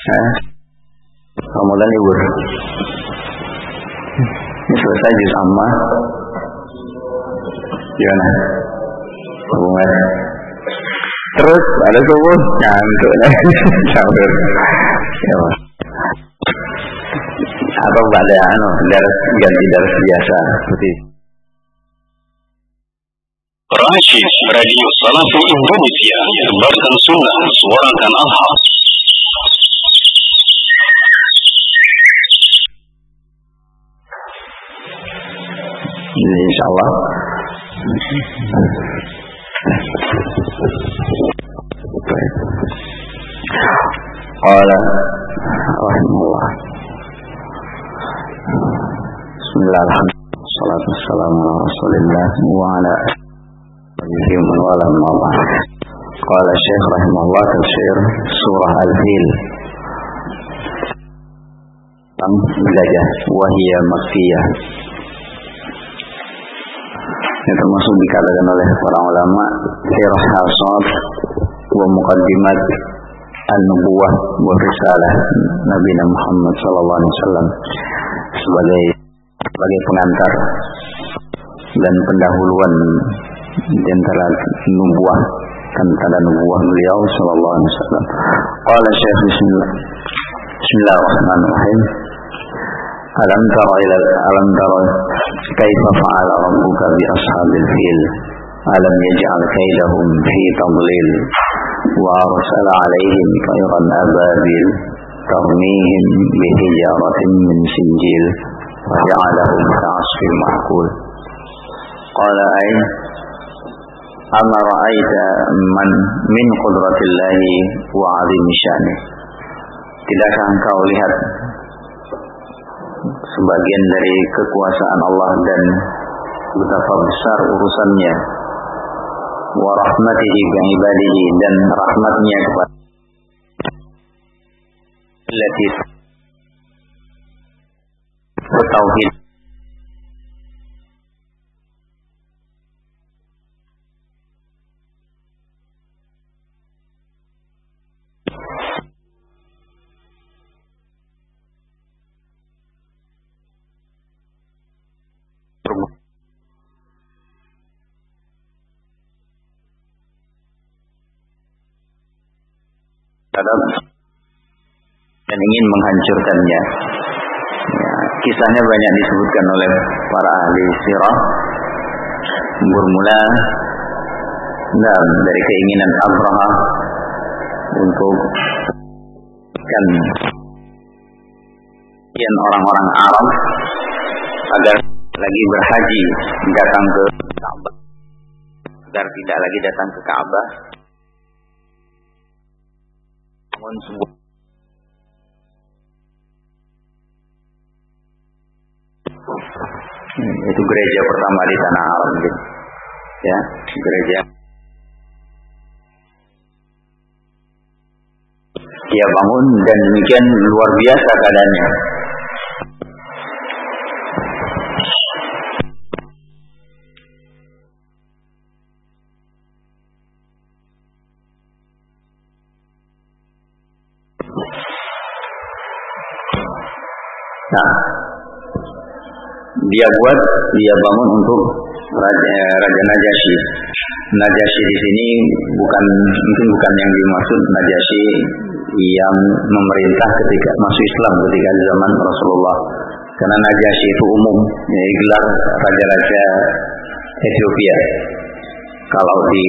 Ramadan libur. Ini selesai juz amma. Gimana? Hubungan. Terus ada subuh ngantuk campur. Ya, atau pada daras ganti daras biasa seperti Rashid Radio Salafi Indonesia, sebarkan sunnah, suarakan al-haq. Insyaallah. Qala rahimahullah. Bismillah, salatu wassalamu ala Rasulillah wa ala alihi wa man wala amma ba'd. Qala Syekh rahimahullah tafsir surah Al-Fil. Gajah wahiyya makkiyah. Yang termasuk dikatakan oleh para ulama firhasat wa muqaddimat an-nubuwah wa risalah Nabi Muhammad sallallahu alaihi wasallam sebagai pengantar dan pendahuluan di antara nubuwah dan tanda nubuwah beliau sallallahu alaihi wasallam. Qala Syekh Bismillahirrahmanirrahim. Alam tara kaifa fa'ala rabbuka bi ashabil fil alam yaj'al kaidahum fi tadlil wa arsala 'alaihim tayran ababil tarmihim bi hijaratin min sijil wa ja'alahum ka'asfin ma'kul. Qala ay amma ra'aita man min qudratillahi wa 'azimi sya'ni. Tidakkah engkau lihat sebagian dari kekuasaan Allah dan betapa besar urusannya, wa rahmatihi bi ibadihi, dan rahmatnya kepada allati tauhid. Dan ingin menghancurkannya. Ya, kisahnya banyak disebutkan oleh para ahli sirah. Bermula dari keinginan Abraha untuk orang-orang Arab agar lagi berhaji datang ke Ka'bah, agar tidak lagi datang ke Ka'bah. Itu gereja pertama di tanah Arab, gitu. Ya, gereja. Dia bangun dan demikian luar biasa keadaannya. Nah, dia bangun untuk Raja Najasyi. Najasyi di sini mungkin bukan yang dimaksud Najasyi yang memerintah ketika masuk Islam ketika zaman Rasulullah. Karena Najasyi itu umum, gelar raja-raja Ethiopia. Kalau di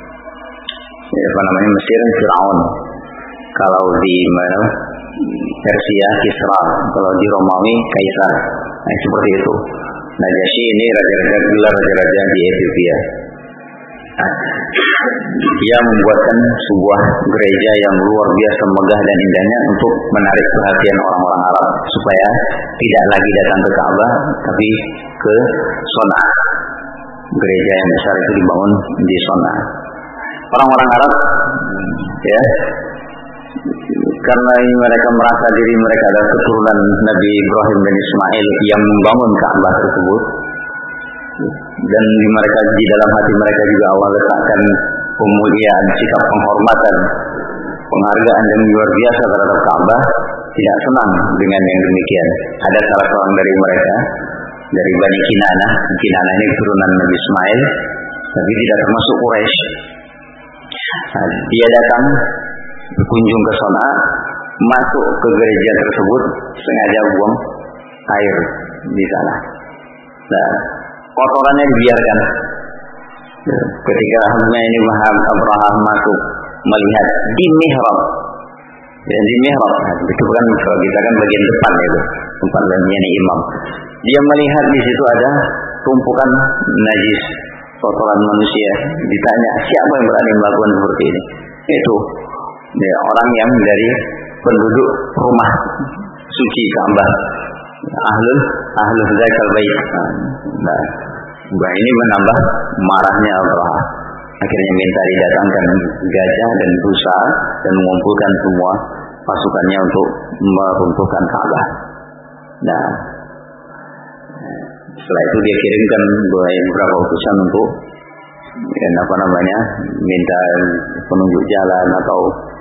Mesir Firaun, kalau di Persia Kisra, kalau di Romawi Kaisar. Nah, seperti itu. Najasyi ini gelar raja-raja di Ethiopia. Nah, dia membuatkan sebuah gereja yang luar biasa megah dan indahnya untuk menarik perhatian orang-orang Arab supaya tidak lagi datang ke Ka'bah tapi ke Sona. Gereja yang besar itu dibangun di Sona. Orang-orang Arab, ya, karena mereka merasa diri mereka adalah keturunan Nabi Ibrahim dan Ismail yang membangun Ka'bah tersebut, dan di dalam hati mereka juga Allah letakkan pemuliaan, sikap penghormatan penghargaan dan luar biasa terhadap Ka'bah, tidak senang dengan yang demikian. Ada salah seorang dari mereka, dari Bani Kinanah. Kinanah ini keturunan Nabi Ismail, tapi tidak termasuk Quraisy. Dia datang berkunjung ke sana, masuk ke gereja tersebut, sengaja buang air di sana. Nah, kotorannya dibiarkan. Ketika ini Abraham masuk melihat di mihrab, dan di mihrab itu bukan, kalau kita kan bagian depan itu, tempat ini imam. Dia melihat di situ ada tumpukan najis, kotoran manusia. Ditanya, siapa yang berani melakukan seperti ini? Itu orang yang dari penduduk rumah suci Ka'bah, ahlul zakal bait. Nah, ini menambah marahnya Abraham. Akhirnya minta didatangkan gajah dan rusa dan mengumpulkan semua pasukannya untuk meruntuhkan Ka'bah. Nah, setelah itu dia kirimkan beberapa utusan untuk minta penunjuk jalan atau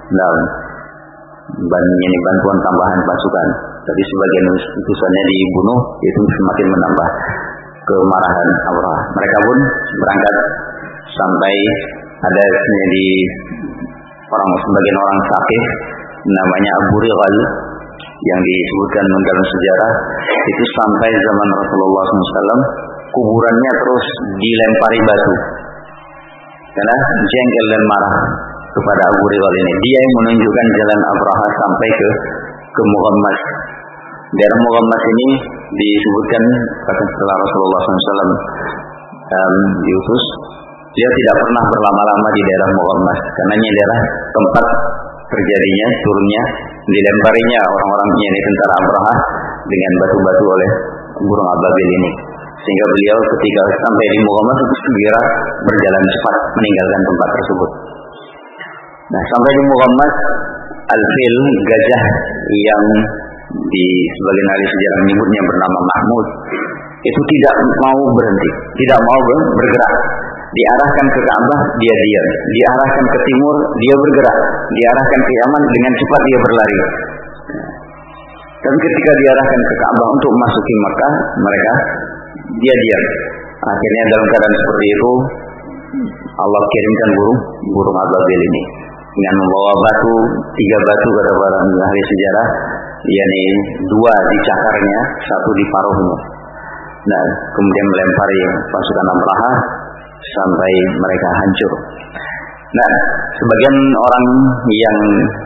bantuan tambahan pasukan. Tapi sebagian utusannya dibunuh, itu semakin menambah kemarahan Abraham. Mereka pun berangkat sampai ada di sebagian orang Saqif namanya Abu Righal yang disebutkan dalam sejarah, itu sampai zaman Rasulullah SAW kuburannya terus dilempari batu karena jengkel dan marah kepada Abu Righal ini. Dia yang menunjukkan jalan Abraham sampai ke Muhammad. Daerah Muhammad ini disebutkan setelah Rasulullah SAW diutus, dia tidak pernah berlama-lama di daerah Muhammad karena ini adalah tempat terjadinya turunnya dilemparinya orang-orang ini tentara Abraham dengan batu-batu oleh burung ababil ini, sehingga beliau ketika sampai di Muhammad itu segera berjalan cepat meninggalkan tempat tersebut. Nah, sampai di Muhammad, Al-Fil, gajah yang di sebagian ahli sejarah menyebutnya bernama Mahmud, itu tidak mau berhenti, tidak mau bergerak. Diarahkan ke Ka'bah, dia diam. Diarahkan ke timur, dia bergerak. Diarahkan ke Yaman, dengan cepat dia berlari. Dan ketika diarahkan ke Ka'bah untuk masuki Makkah, dia diam. Akhirnya dalam keadaan seperti itu, Allah kirimkan burung ababil ini dengan membawa batu, 3 batu kata para ahli sejarah, yakni 2 di cakarnya, 1 di paruhnya. Nah, kemudian melempari pasukan Abraham sampai mereka hancur. Nah, sebagian orang yang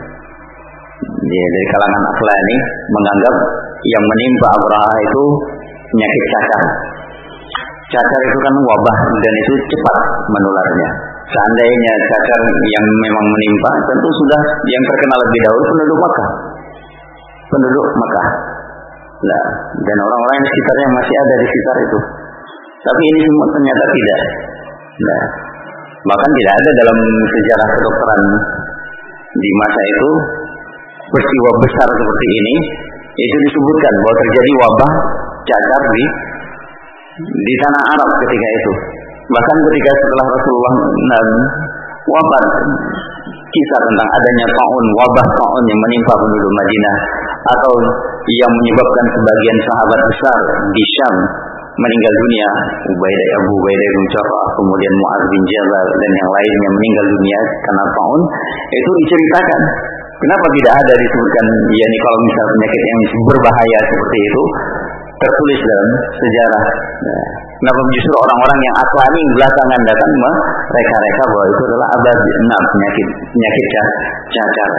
dari kalangan akhlak ini menganggap yang menimpa Abraham itu penyakit cacar. Cacar itu kan wabah dan itu cepat menularnya. Seandainya cacar yang memang menimpa, tentu sudah yang terkenal lebih dahulu penduduk Makkah. Nah, dan orang-orang yang sekitarnya masih ada di sekitar itu. Tapi ini semua ternyata tidak. Nah, bahkan tidak ada dalam sejarah kedokteran di masa itu peristiwa besar seperti ini. Itu disebutkan bahwa terjadi wabah cacar di tanah Arab ketika itu. Bahkan ketika setelah Rasulullah wafat, kisah tentang adanya wabah taun yang menimpa penduduk Madinah atau yang menyebabkan sebagian sahabat besar di Syam meninggal dunia, Abu Ubaidah bin Jarrah, kemudian Mu'adz bin Jabal dan yang lainnya meninggal dunia karena taun, itu diceritakan. Kenapa tidak ada disebutkan yakni kalau misal penyakit yang berbahaya seperti itu tertulis dalam sejarah? Nah, kenapa justru orang-orang yang aslami belakangan datang mereka bahwa itu adalah penyakit cacar.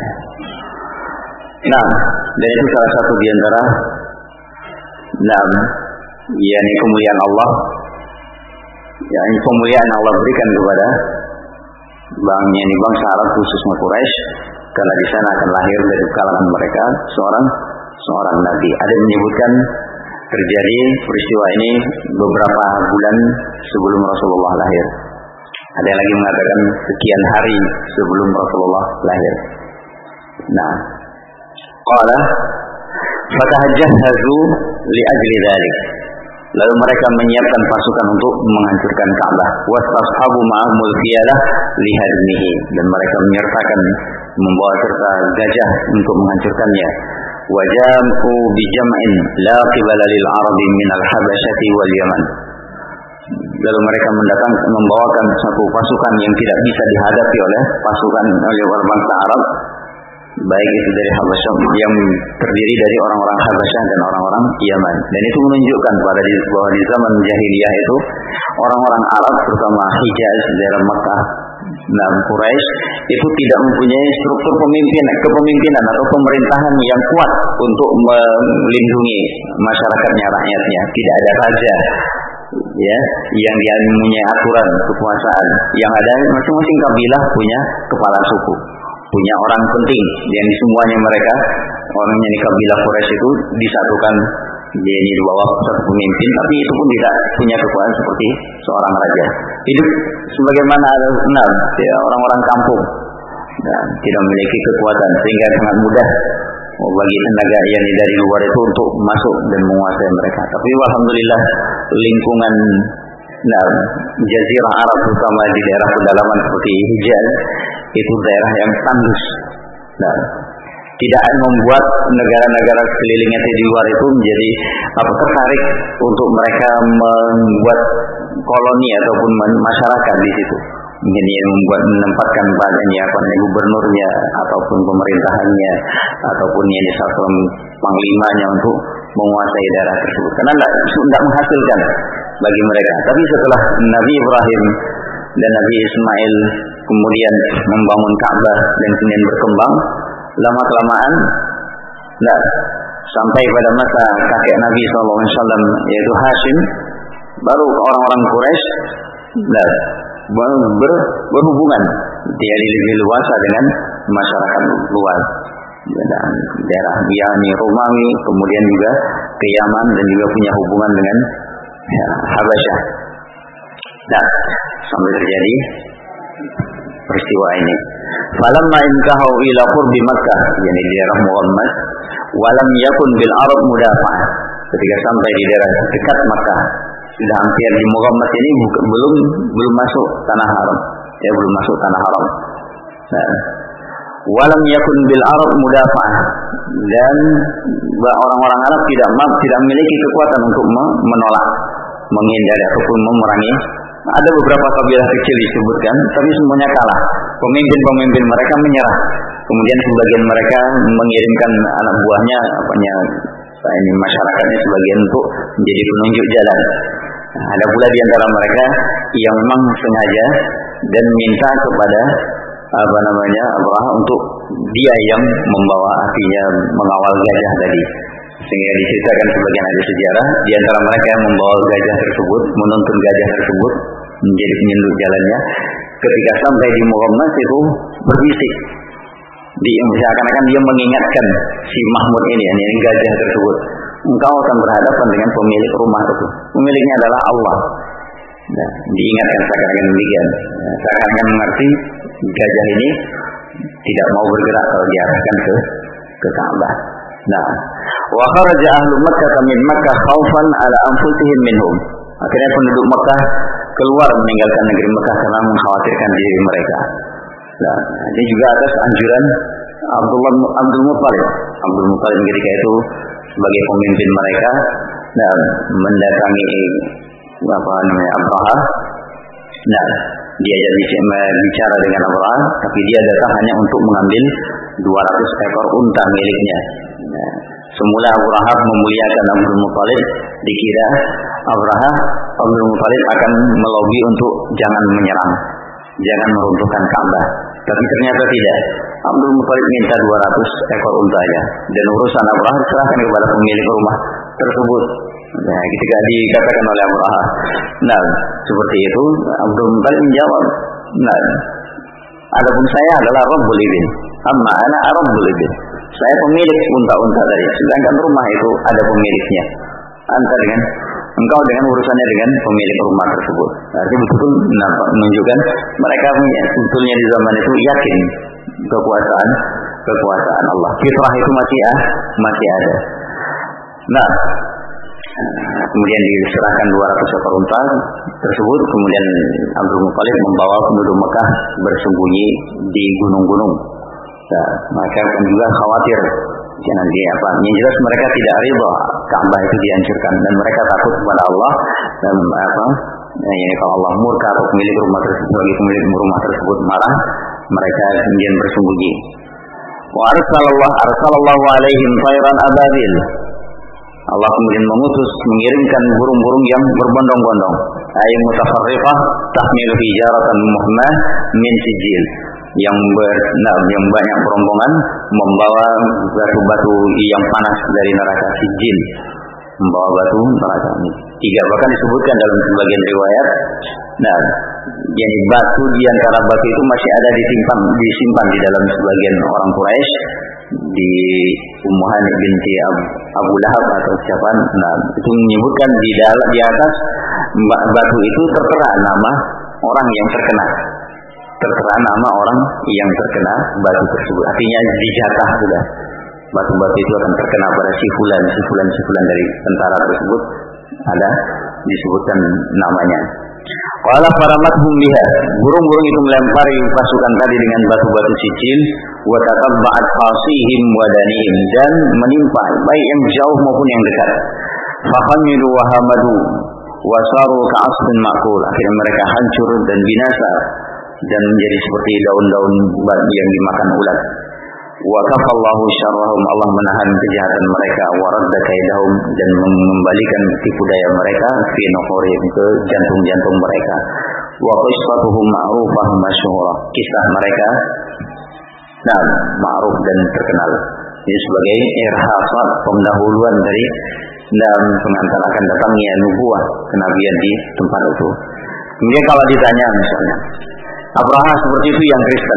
Nah, dan itu salah satu di antara yakni kemuliaan Allah, yakni kemuliaan Allah berikan kepada bangsa Arab khususnya Quraisy, karena di sana akan lahir dari kalangan mereka seorang nabi. Ada yang menyebutkan terjadi peristiwa ini beberapa bulan sebelum Rasulullah lahir. Ada yang lagi mengatakan sekian hari sebelum Rasulullah lahir. Nah, qala fatahajjazu li ajli dzalik. Lalu mereka menyiapkan pasukan untuk menghancurkan Ka'bah. Wasashabu ma'amul fiyalah li hadmihi, dan mereka menyertakan membawa serta gajah untuk menghancurkannya. Wajamu bijam'in la qibala lil arabi min al-habasyati wal yaman. Lalu mereka membawakan satu pasukan yang tidak bisa dihadapi oleh orang bangsa Arab, baik itu dari Habasyah yang terdiri dari orang-orang Habasyah dan orang-orang Yaman. Dan itu menunjukkan bahwa di zaman jahiliyah itu orang-orang Arab terutama Hijaz, daerah Makkah dan Quraisy itu tidak mempunyai struktur kepemimpinan atau pemerintahan yang kuat untuk melindungi masyarakatnya, rakyatnya. Tidak ada raja ya yang dia mempunyai aturan kekuasaan. Yang ada masing-masing kabilah punya kepala suku, punya orang penting yang di semuanya mereka orangnya di kabilah Quraisy itu disatukan dia di bawah satu pemimpin, tapi itu pun tidak punya kekuasaan seperti seorang raja. Hidup sebagaimana orang-orang kampung dan tidak memiliki kekuatan sehingga sangat mudah bagi tenaga yang dari luar itu untuk masuk dan menguasai mereka. Tapi alhamdulillah lingkungan Jazirah Arab terutama di daerah pedalaman seperti Hijaz itu daerah yang tandus. Tidak membuat negara-negara sekelilingnya di luar itu menjadi tertarik untuk mereka membuat koloni ataupun masyarakat di situ. Jadi menempatkan badannya, gubernurnya ataupun pemerintahannya ataupun yang disatukan panglimanya untuk menguasai daerah tersebut. Karena tidak menghasilkan bagi mereka. Tapi setelah Nabi Ibrahim dan Nabi Ismail kemudian membangun Ka'bah dan kemudian berkembang, lama-kelamaan sampai pada masa kakek Nabi SAW yaitu Hashim, baru orang-orang Quraisy berhubungan dia lebih luasa dengan masyarakat luas dan daerah Yani Romawi, kemudian juga ke Yaman dan juga punya hubungan dengan Habasyah. Sampai terjadi peristiwa ini. Falamma intahu ila qurbi Makkah, yani di daerah Muhammad, walam yakun bil Arab mudafa'ah. Ketika sampai di daerah dekat Makkah, sudah hampir di Muhammad ini belum masuk tanah haram. Ya, belum masuk tanah haram. Walam yakun bil Arab mudafa'ah, dan orang-orang Arab tidak memiliki kekuatan untuk menolak, menghindari ataupun memerangi. Ada beberapa kabilah kecil disebutkan, tapi semuanya kalah. Pemimpin-pemimpin mereka menyerah. Kemudian sebagian mereka mengirimkan anak buahnya, masyarakatnya sebagian untuk menjadi penunjuk jalan. Ada pula di antara mereka yang memang sengaja dan minta kepada Abraha untuk dia yang membawa, artinya mengawal gajah tadi. Sehingga diceritakan sebagian ada sejarah di antara mereka yang membawa gajah tersebut, menuntun gajah tersebut menjadi penyelundup jalannya. Ketika sampai di Muhammad itu berbisik, seakan-akan dia mengingatkan si Mahmud ini gajah tersebut, engkau akan berhadapan dengan pemilik rumah itu. Pemiliknya adalah Allah. Diingatkan seakan-akan demikian. Seakan-akan mengerti gajah ini tidak mau bergerak kalau diarahkan ke Ka'bah. Wa kharaja ahlu Makkah min Makkah khaufan ala anfusihim minhum. Akhirnya penduduk Makkah keluar meninggalkan negeri Makkah karena mengkhawatirkan diri mereka. Ini juga atas anjuran Abdul Muttalib. Abdul Muttalib ketika itu sebagai pemimpin mereka dan mendatangi Abraha. Dia bicara dengan Abraha, tapi dia datang hanya untuk mengambil 200 ekor unta miliknya. Semula Abraha memuliakan Abdul Muttalib, dikira Abdul Muttalib akan melobi untuk jangan menyerang, jangan meruntuhkan Ka'bah. Tapi ternyata tidak. Abdul Muttalib minta 200 ekor untanya, dan urusan Abraha diserahkan kepada pemilik rumah tersebut. Ketika dikatakan oleh Abraha, seperti itu, Abdul Muttalib menjawab, adapun saya adalah Rabbul Ibil, amma ana Rabbul Ibil. Saya pemilik unta-unta tadi, sedangkan rumah itu ada pemiliknya. Engkau dengan urusannya dengan pemilik rumah tersebut. Artinya betul menunjukkan mereka sebetulnya di zaman itu yakin kekuasaan Allah. Fitrah itu masih ada. Kemudian diserahkan 200 ekor unta tersebut. Kemudian Abdul Muttalib membawa penduduk Mekah bersembunyi di gunung-gunung. Nah, maka juga khawatir jangan apa. Yang jelas mereka tidak ridha Ka'bah itu dihancurkan dan mereka takut kepada Allah dan apa? Yani kalau Allah murka atau pemilik rumah tersebut, bagi pemilik rumah tersebut marah, mereka kemudian bersembunyi. Wa arsalallahu alaihim tayran ababil. Allah kemudian mengirimkan burung-burung yang berbondong-bondong. Ay mutafarriqah tahmilu hijaratan muhmah min sijil. Yang banyak berombongan membawa batu-batu yang panas dari neraka sijil. Membawa batu neraka. 3 bahkan disebutkan dalam sebagian riwayat. Nah, jadi batu di antara batu itu masih ada disimpan di dalam sebagian orang Quraisy di Ummu Hani binti Abu Lahab atau siapa. Nah, itu menyebutkan di atas batu itu tertera nama orang yang terkena. Tertera nama orang yang terkena batu tersebut. Artinya dijatah sudah. Batu-batu itu akan terkena pada si fulan dari tentara tersebut. Ada disebutkan namanya. Qala faramathum biha. Burung-burung itu melempari pasukan tadi dengan batu-batu sijil wa tatabba'at qasihim wa danihim, dan menimpa baik yang jauh maupun yang dekat. Fahamidu wa hamadu wa saru ka'asfin ma'kul. Akhirnya mereka hancur dan binasa dan menjadi seperti daun-daun yang dimakan ulat. Wa kafallahu syarrahum. Allah menahan kejahatan mereka, wa radda kaidahum, dan mengembalikan tipu daya mereka fi nuhurihim, ke jantung-jantung mereka. Wa qissatuhum ma'rufah masyhurah. Kisah mereka ma'ruf dan terkenal. Ini sebagai irhasat, pendahuluan dari dan pengantar akan datangnya nubuah, kenabian di tempat itu. Kemudian kalau ditanya misalnya, Abraha seperti itu yang Kristen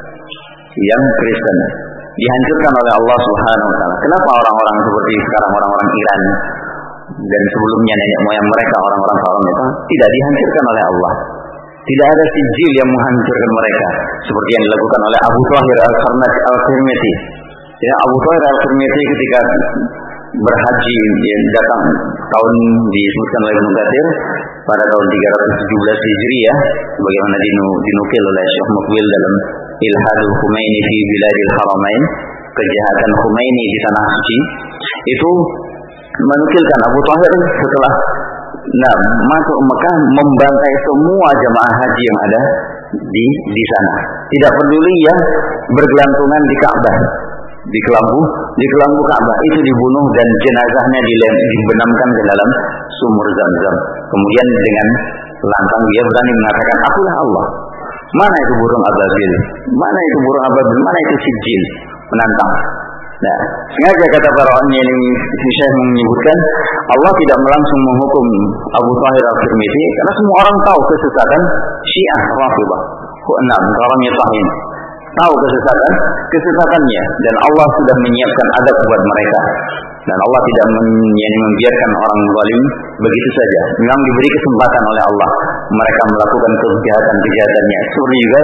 dihancurkan oleh Allah Subhanahu wa taala. Kenapa orang-orang seperti sekarang, orang-orang Iran dan sebelumnya nenek moyang mereka, orang-orang Firaun itu tidak dihancurkan oleh Allah? Tidak ada sijil yang menghancurkan mereka seperti yang dilakukan oleh Abu Thahir al-Khirmiti. Ya, Abu Thahir al-Khirmiti ketika berhaji datang tahun disebutkan oleh Ibnu Katsir pada tahun 317 Hijriah, sebagaimana dinukil oleh Syekh Muqbil dalam Ilhadul Khumaini fi Biladil Haramain, kejahatan Khumaini di tanah suci, itu menukilkan Abu Thahir setelah masuk Mekah membantai semua jamaah haji yang ada di sana. Tidak peduli yang bergelantungan di Ka'bah, di kelambu Ka'bah itu dibunuh dan jenazahnya dibenamkan ke dalam sumur Zam-Zam. Kemudian dengan lantang dia berani mengatakan, akulah Allah. Mana itu burung ababil? Mana itu burung ababil? Mana itu sijil? Menantang. Nah, sengaja kata para ulama ini Syekh menyebutkan Allah tidak langsung menghukum Abu Thahir al-Khirmiti karena semua orang tahu kesesatan Syiah Rafidhah. Orangnya Tahin tahu kesesatannya, dan Allah sudah menyiapkan adab buat mereka, dan Allah tidak membiarkan orang zalim begitu saja. Memang diberi kesempatan oleh Allah mereka melakukan kejahatan-kejahatannya. Seperti juga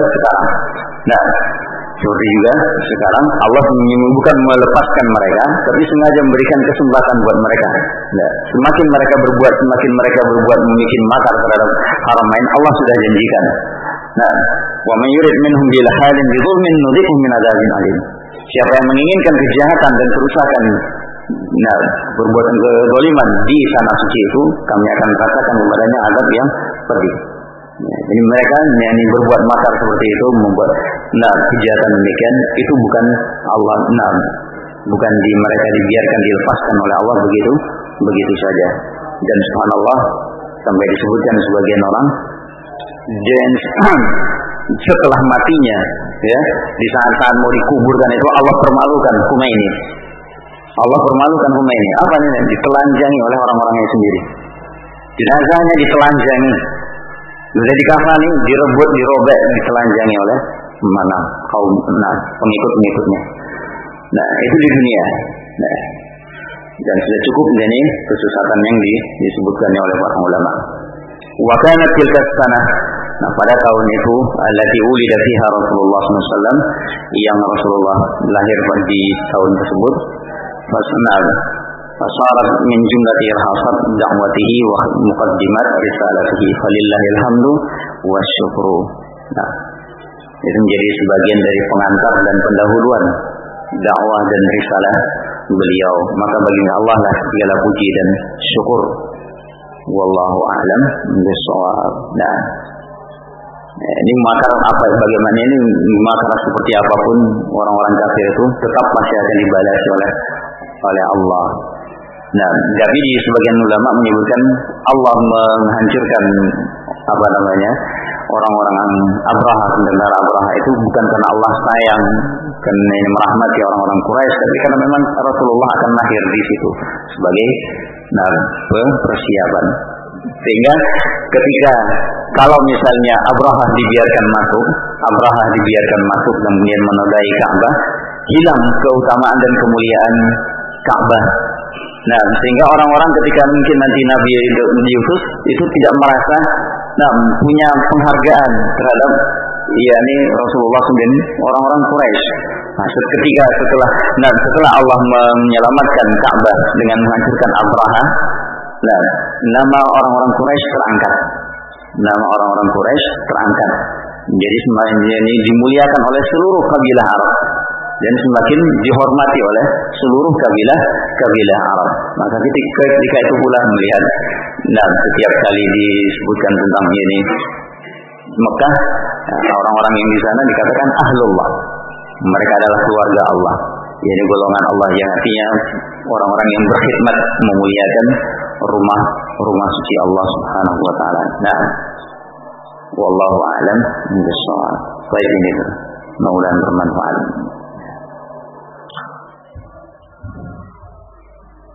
sekarang Allah bukan melepaskan mereka, tapi sengaja memberikan kesempatan buat mereka. Semakin mereka berbuat membuat makar terhadap Haramain, Allah sudah janjikan. Wa man yurid minhum bil halin bi dhulmin nudhiqhu min adzabin alim. Siapa yang menginginkan kejahatan dan kerusakan, perbuatan kezaliman di tanah suci itu, kami akan katakan kepadanya azab yang pedih. Jadi mereka yang berbuat makar seperti itu, membuat kejahatan demikian, itu bukan Allah, bukan mereka dibiarkan dilepaskan oleh Allah begitu saja. Dan subhanallah, sampai disebutkan sebagian orang, dan setelah matinya, ya, di saat mau dikuburkan itu Allah permalukan Khomeini. Apa ini? Ditelanjangi oleh orang-orangnya sendiri. Jenazahnya ditelanjangi. Sudah dikafani, direbut, dirobek, ditelanjangi oleh kaum pengikut-pengikutnya. Itu di dunia. Dan sudah cukup ini kesesatan yang disebutkan oleh para ulama. Wa kanat tilka sanah, pada tahun itu allati ulida fiha Rasulullah SAW, yang Rasulullah lahir di tahun tersebut, fasarat min jumlati irhasat da'watihi wa muqaddimat risalatihi falillahil hamdu wasyukru. Itu menjadi sebagian dari pengantar dan pendahuluan dakwah dan risalah beliau. Maka bagi Allah lah segala puji dan syukur. Wallahu a'lam bishawab. Nah, ini makar apa? Bagaimana ini makar seperti apapun orang-orang kafir itu tetap masih akan dibalas oleh Allah. Nah, tapi di sebagian ulama menyebutkan Allah menghancurkan orang-orang Abraha, tentara Abraha itu bukan karena Allah sayang, karena ini merahmati orang-orang Quraisy, tapi karena memang Rasulullah akan lahir di situ sebagai persiapan. Sehingga ketika kalau misalnya Abraha dibiarkan masuk dan kemudian menodai Ka'bah, hilang keutamaan dan kemuliaan Ka'bah. Nah, sehingga orang-orang ketika mungkin nanti Nabi Yusuf itu tidak merasa punya penghargaan terhadap Rasulullah dan orang-orang Quraisy. Nah, setelah Allah menyelamatkan Ka'bah dengan menghancurkan Abraha, nama orang-orang Quraisy terangkat. Jadi semakin dimuliakan oleh seluruh kabilah Arab dan semakin dihormati oleh seluruh kabilah Arab. Maka ketika itu pula melihat setiap kali disebutkan tentang ini Mekah, orang-orang yang di sana dikatakan ahlullah. Mereka adalah keluarga Allah. Ini golongan Allah yang artinya orang-orang yang berkhidmat memuliakan rumah suci Allah Subhanahu wa taala. Nah, wallahu a'lam bishawab. Baik, ini mudah-mudahan bermanfaat.